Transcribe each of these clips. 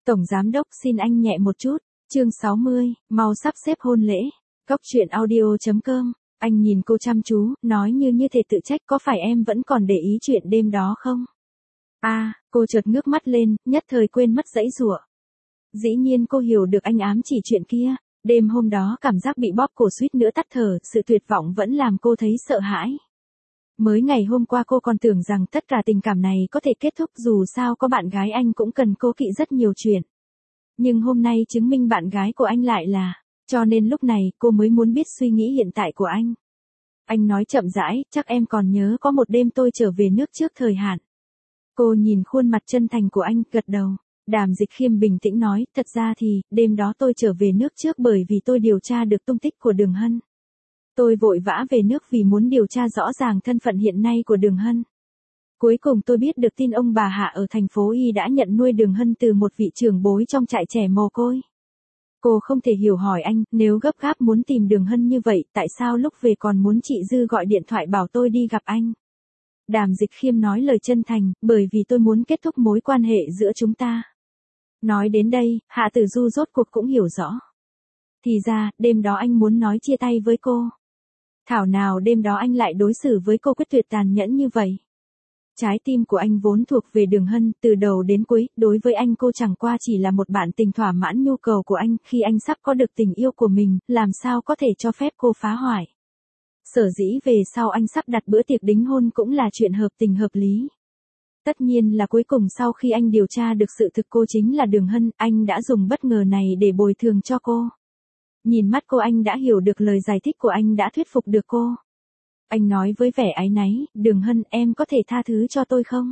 Tổng giám đốc xin anh nhẹ một chút. Chương 60, mau sắp xếp hôn lễ. Góc truyện audio.com. Anh nhìn cô chăm chú, nói như thể tự trách, có phải em vẫn còn để ý chuyện đêm đó không? Cô chợt ngước mắt lên, nhất thời quên mất giãy giụa. Dĩ nhiên cô hiểu được anh ám chỉ chuyện kia. Đêm hôm đó cảm giác bị bóp cổ suýt nữa tắt thở, sự tuyệt vọng vẫn làm cô thấy sợ hãi. Mới ngày hôm qua cô còn tưởng rằng tất cả tình cảm này có thể kết thúc, dù sao có bạn gái anh cũng cần cố kỵ rất nhiều chuyện. Nhưng hôm nay chứng minh bạn gái của anh lại là, cho nên lúc này cô mới muốn biết suy nghĩ hiện tại của anh. Anh nói chậm rãi, chắc em còn nhớ có một đêm tôi trở về nước trước thời hạn. Cô nhìn khuôn mặt chân thành của anh, gật đầu. Đàm Dịch Khiêm bình tĩnh nói, thật ra thì, đêm đó tôi trở về nước trước bởi vì tôi điều tra được tung tích của Đường Hân. Tôi vội vã về nước vì muốn điều tra rõ ràng thân phận hiện nay của Đường Hân. Cuối cùng tôi biết được tin ông bà Hạ ở thành phố Y đã nhận nuôi Đường Hân từ một vị trưởng bối trong trại trẻ mồ côi. Cô không thể hiểu, hỏi anh, nếu gấp gáp muốn tìm Đường Hân như vậy, tại sao lúc về còn muốn chị Dư gọi điện thoại bảo tôi đi gặp anh? Đàm Dịch Khiêm nói lời chân thành, bởi vì tôi muốn kết thúc mối quan hệ giữa chúng ta. Nói đến đây, Hạ Tử Du rốt cuộc cũng hiểu rõ. Thì ra, đêm đó anh muốn nói chia tay với cô. Thảo nào đêm đó anh lại đối xử với cô quyết tuyệt tàn nhẫn như vậy. Trái tim của anh vốn thuộc về Đường Hân, từ đầu đến cuối, đối với anh cô chẳng qua chỉ là một bạn tình thỏa mãn nhu cầu của anh, khi anh sắp có được tình yêu của mình, làm sao có thể cho phép cô phá hoại. Sở dĩ về sau anh sắp đặt bữa tiệc đính hôn cũng là chuyện hợp tình hợp lý. Tất nhiên là cuối cùng sau khi anh điều tra được sự thực cô chính là Đường Hân, anh đã dùng bất ngờ này để bồi thường cho cô. Nhìn mắt cô, anh đã hiểu được lời giải thích của anh đã thuyết phục được cô. Anh nói với vẻ áy náy, Đường Hân, em có thể tha thứ cho tôi không?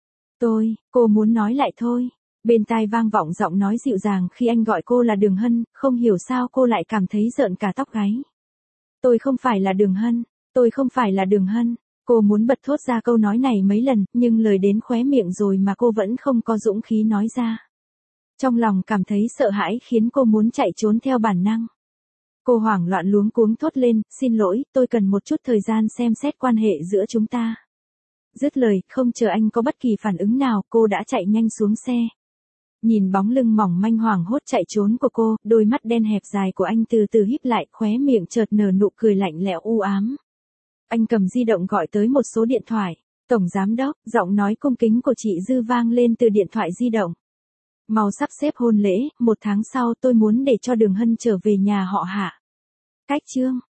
Cô muốn nói lại thôi. Bên tai vang vọng giọng nói dịu dàng khi anh gọi cô là Đường Hân, không hiểu sao cô lại cảm thấy rợn cả tóc gáy. Tôi không phải là Đường Hân, tôi không phải là Đường Hân. Cô muốn bật thốt ra câu nói này mấy lần, nhưng lời đến khóe miệng rồi mà cô vẫn không có dũng khí nói ra. Trong lòng cảm thấy sợ hãi khiến cô muốn chạy trốn theo bản năng. Cô hoảng loạn luống cuống thốt lên, xin lỗi, tôi cần một chút thời gian xem xét quan hệ giữa chúng ta. Dứt lời, không chờ anh có bất kỳ phản ứng nào, cô đã chạy nhanh xuống xe. Nhìn bóng lưng mỏng manh hoảng hốt chạy trốn của cô, đôi mắt đen hẹp dài của anh từ từ híp lại, khóe miệng chợt nở nụ cười lạnh lẽo u ám. Anh cầm di động gọi tới một số điện thoại. Tổng giám đốc, giọng nói cung kính của chị Dư vang lên từ điện thoại di động. Mau sắp xếp hôn lễ, 1 tháng sau tôi muốn để cho Đường Hân trở về nhà họ Hạ. Cách chương.